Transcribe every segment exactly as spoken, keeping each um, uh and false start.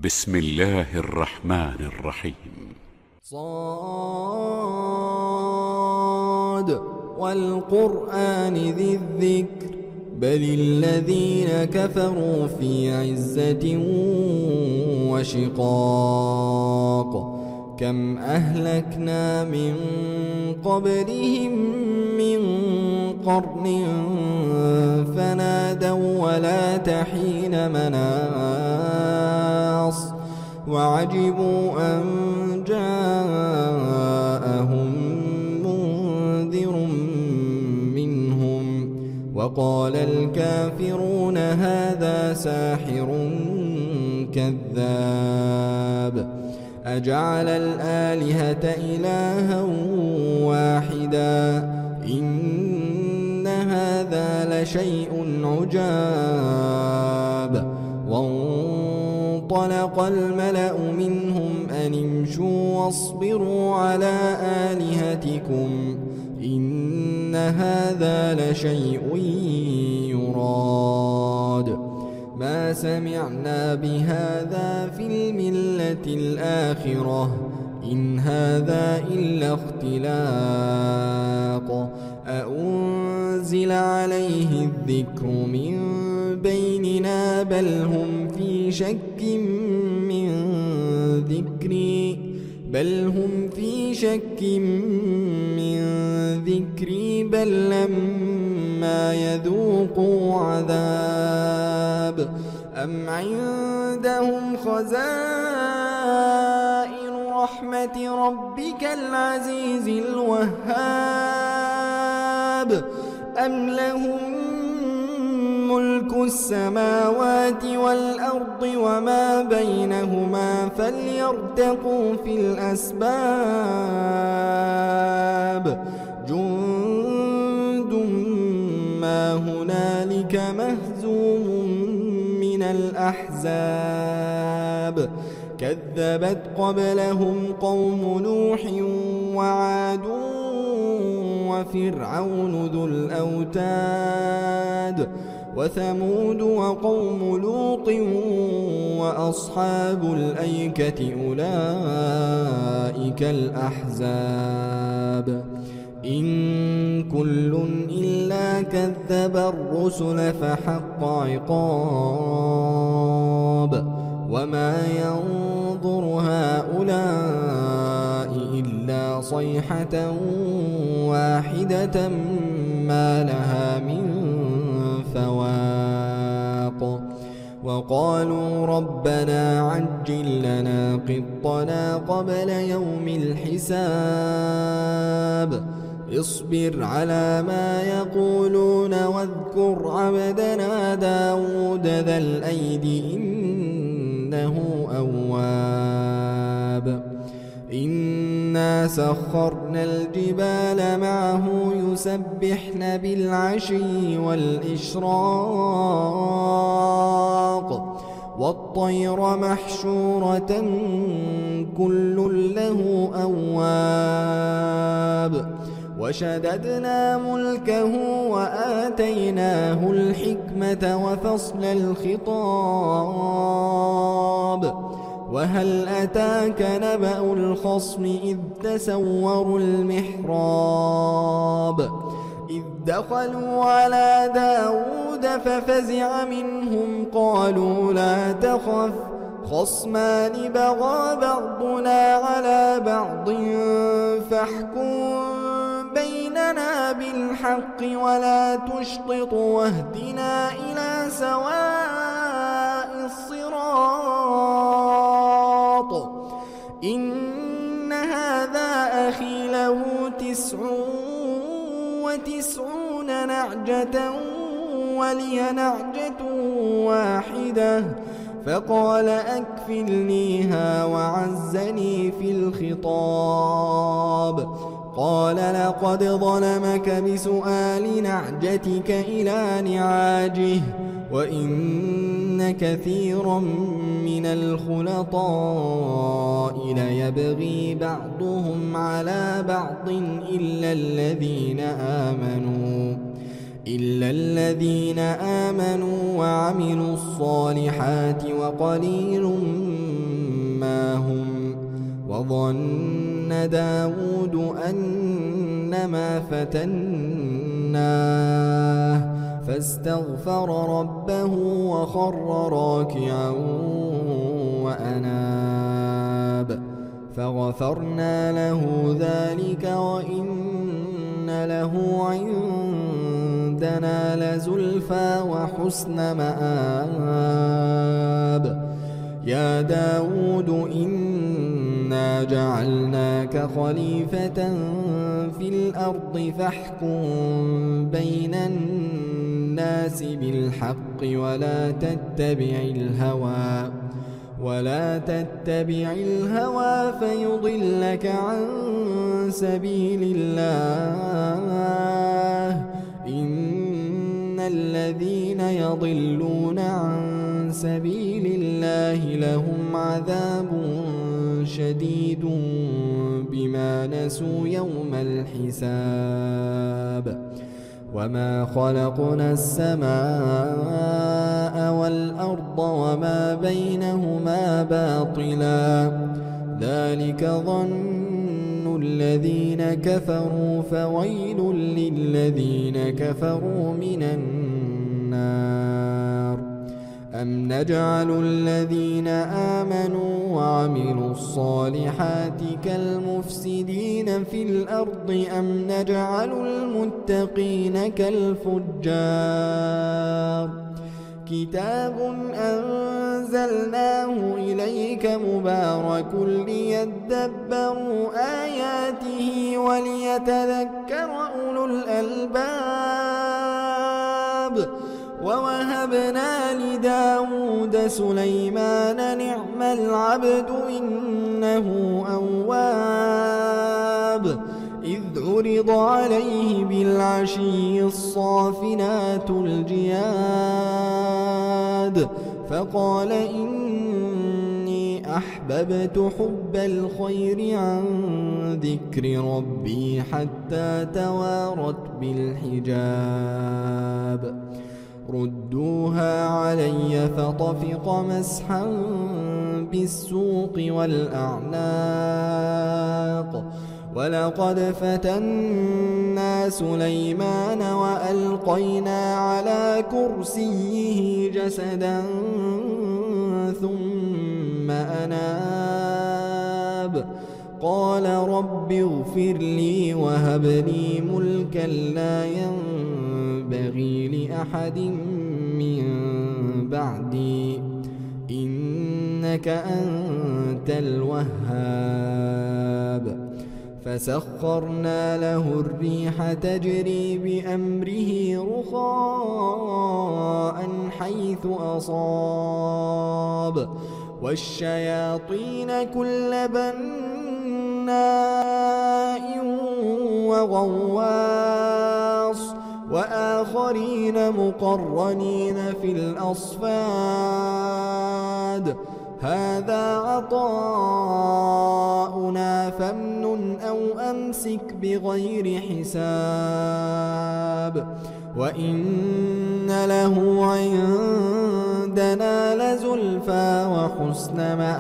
بسم الله الرحمن الرحيم. صاد والقرآن ذي الذكر بل الذين كفروا في عزة وشقاق كم أهلكنا من قبلهم من قرن فنادوا ولا تحين مناص وعجبوا أن جاءهم منذر منهم وقال الكافرون هذا ساحر كذاب أجعل الآلهة إلها واحدا إن هذا لشيء عجاب وانطلق الملأ منهم أن امشوا واصبروا على آلهتكم إن هذا لشيء يراد ما سمعنا بهذا في الملة الآخرة إن هذا إلا اختلاق أأنزل عليه الذكر من بيننا بل هم في شك من ذكري بل هم في شك من ذكري بل لما يذوقوا عذاب أم عندهم خزائن رحمة ربك العزيز الوهاب أم لهم ملك السماوات والأرض وما بينهما فليرتقوا في الأسباب جند ما هنالك مهزوم من الأحزاب كذبت قبلهم قوم نوح وعاد وفرعون ذو الأوتاد وثمود وقوم لوط وأصحاب الأيكة أولئك الأحزاب إن كل إلا كذب الرسل فحق عقاب وما ينظر هؤلاء إلا صيحة واحدة ما لها من فواق وقالوا ربنا عجل لنا قطنا قبل يوم الحساب اصبر على ما يقولون واذكر عبدنا داود ذا الأيد إنه أواب إنا سخرنا الجبال معه يسبحن بالعشي والإشراق والطير محشورة كل له أواب وشددنا ملكه وآتيناه الحكمة وفصل الخطاب وهل أتاك نبأ الخصم إذ تسوروا المحراب إذ دخلوا على داود ففزع منهم قالوا لا تخف خصمان بغى بعضنا على بعض فاحكم بيننا بالحق ولا تشطط واهدنا إلى سواء الصراط إن هذا أخي له تسع وتسعون نعجة ولي نعجة واحدة فقال أكفلنيها وعزني في الخطاب قال لقد ظلمك بسؤال نعجتك إلى نعاجه وإن كثيرا من الخلطاء ليبغي بعضهم على بعض إلا الذين آمنوا إلا الذين آمنوا وعملوا الصالحات وقليل ما هم. وظن داود أنما فتناه فاستغفر ربه وخر راكعا وأناب فغفرنا له ذلك وإن له عندنا لزلفى وحسن مآب. يا داود إنا جعلناك خليفة في الأرض فاحكم بين الناس بالحق ولا تتبع الهوى ولا تتبع الهوى فيضلك عن سبيل الله. إن الذين يضلون عن سبيل الله لهم عذاب شديد بما نسوا يوم الحساب. وما خلقنا السماء والأرض وما بينهما باطلا ذلك ظن الذين كفروا فويل للذين كفروا من النار. أم نجعل الذين آمنوا وعملوا الصالحات كالمفسدين في الأرض أم نجعل المتقين كالفجار. كتاب أنزلناه إليك مبارك ليدبروا آياته وليتذكر أولو الألباب. ووهبنا لداود سليمان نعم العبد إنه أواب. إذ عرض عليه بالعشي الصافنات الجياد فقال إني أحببت حب الخير عن ذكر ربي حتى توارت بالحجاب. ردوها علي فطفق مسحا بالسوق والأعناق. ولقد فتنا سليمان وألقينا على كرسيه جسدا ثم أناب قال رب اغفر لي وهب لي ملكا لا ينبغي لأحد من بعدي إنك أنت الوهاب. فسخرنا له الريح تجري بأمره رخاء حيث أصاب والشياطين كل بناء وغواص وآخرين مقرنين في الأصفاد. هذا عطاؤنا فامنن أو أمسك بغير حساب وإن له عندنا لزلفى وحسن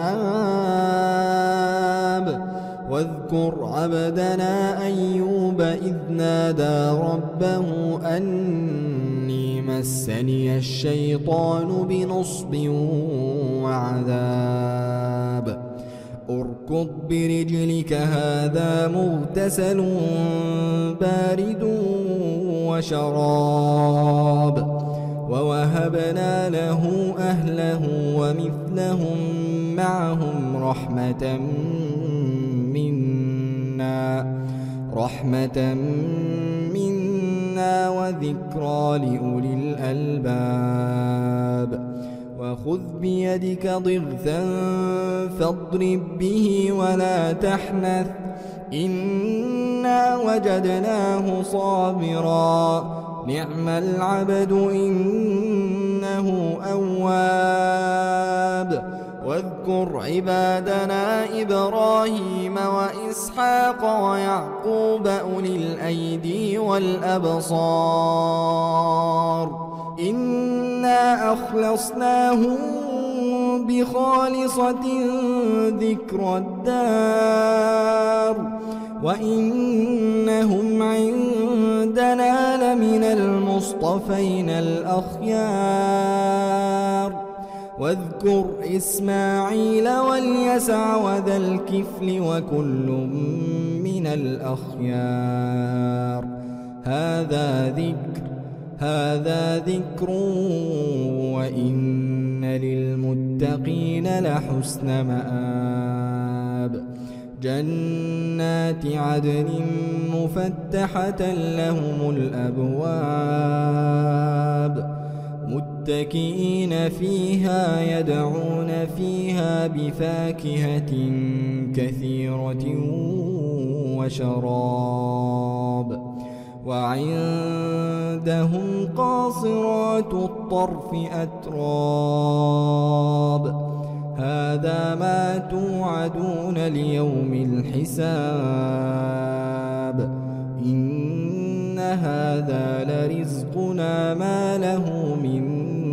مآب. واذكر عبدنا أيوب إذ نادى ربه أني مسني الشيطان بنصب وعذاب. اركض برجلك هذا مغتسل بارد وشراب. ووهبنا له أهله ومثلهم معهم رحمة منا رحمة منا وذكرى لأولي الألباب. وخذ بيدك ضغثا فاضرب به ولا تحنث إنا وجدناه صابرا نعم العبد إنه أواب. واذكر عبادنا إبراهيم وإسحاق ويعقوب أولي الأيدي والأبصار إنا أخلصناهم بخالصة ذكر الدار وإنهم عندنا لمن المصطفين الأخيار واذكر إسماعيل واليسع وذا الكفل وكل من الأخيار هذا ذكر هذا ذكر وإن للمتقين لحسن مآب جنات عدن مفتحة لهم الأبواب متكئين فيها يدعون فيها بفاكهة كثيرة وشراب وعندهم قاصرات الطرف أتراب هذا ما توعدون ليوم الحساب إن هذا لرزقنا ما له من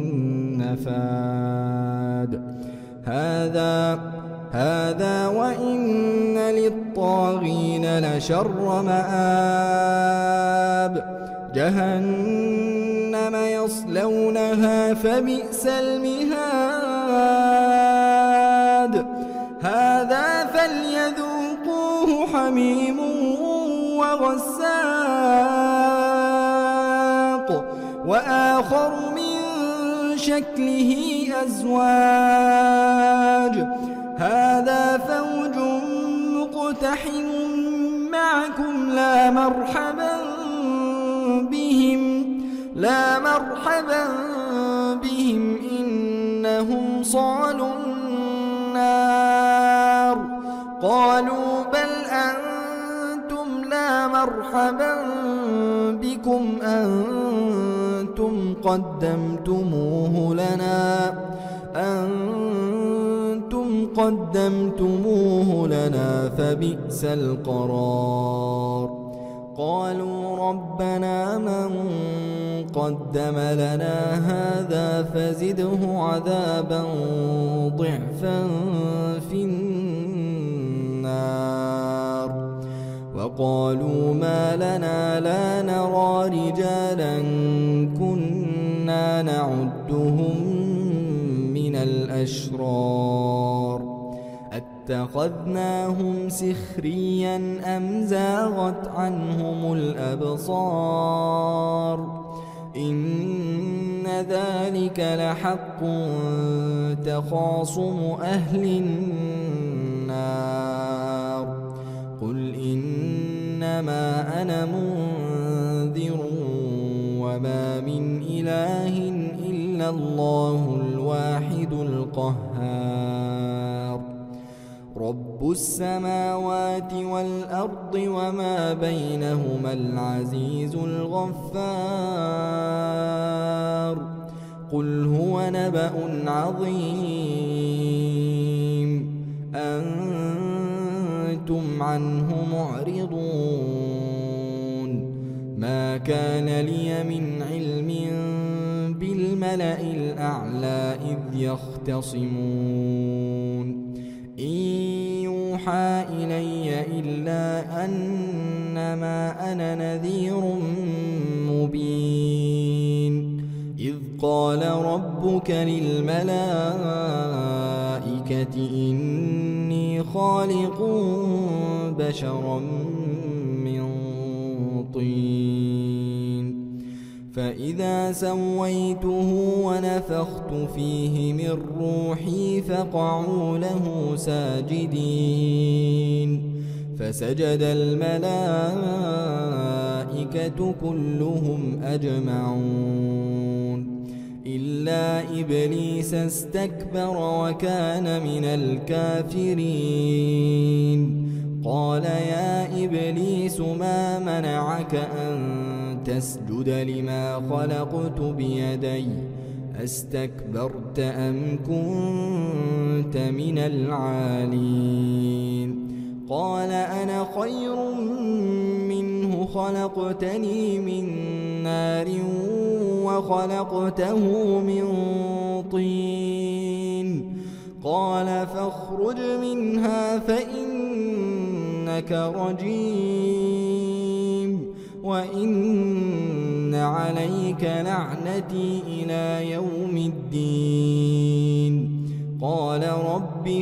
نفاد هذا هذا وإن للطاغين لشر مآب جهنم يصلونها فبئس المهاد هذا فليذوقوه حميم وغساق وآخر من شكله أزواج هذا فوج مقتحم معكم لا مرحبا بهم لا مرحبا بهم إنهم صالوا النار قالوا بل أنتم لا مرحبا بكم أنتم قدمتموه لنا أنتم قدمتموه لنا فبئس القرار قالوا ربنا من قدم لنا هذا فزده عذابا ضعفا في النار وقالوا ما لنا لا نرى رجالا كنا نعدهم من الأشرار اتخذناهم سخريا أم زاغت عنهم الأبصار إن ذلك لحق تخاصم أهل النار قل إنما أنا منذر وما من إله إلا الله الواحد القهار رب السماوات والأرض وما بينهما العزيز الغفار قل هو نبأ عظيم أنتم عنه معرضون ما كان لي من علم بالملأ الأعلى إذ يختصمون إن يوحى إلي إلا أنما أنا نذير مبين إذ قال ربك للملائكة إني خالق بشرا من طين فإذا سويته ونفخت فيه من روحي فقعوا له ساجدين فسجد الملائكة كلهم أجمعون إلا إبليس استكبر وكان من الكافرين قال يا إبليس ما منعك أن تسجد لما خلقت بيدي أستكبرت أم كنت من العالين قال أنا خير منه خلقتني من نار وخلقته من طين قال فاخرج منها فإنك رجيم وإن عليك لعنتي إلى يوم الدين قال رب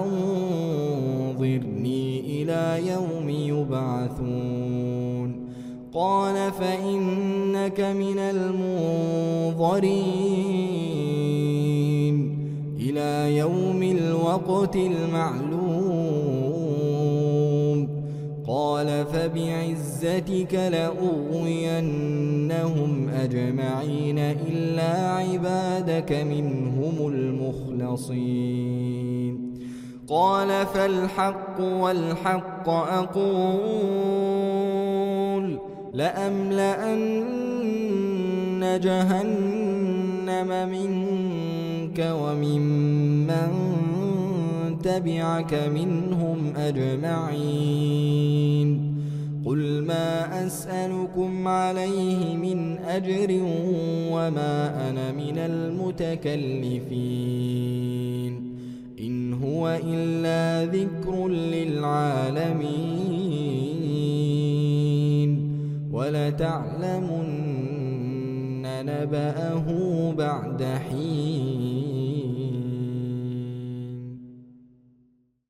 فأنظرني إلى يوم يبعثون قال فإنك من المنظرين إلى يوم الوقت المعلوم قال فبعزتك لأغوينهم أجمعين إلا عبادك منهم المخلصين قال فالحق والحق أقول لأملأن جهنم منك وممن تبعك منهم أجمعين قل ما أسألكم عليه من أجر وما أنا من المتكلفين إن هو إلا ذكر للعالمين ولتعلمن نبأه بعد حين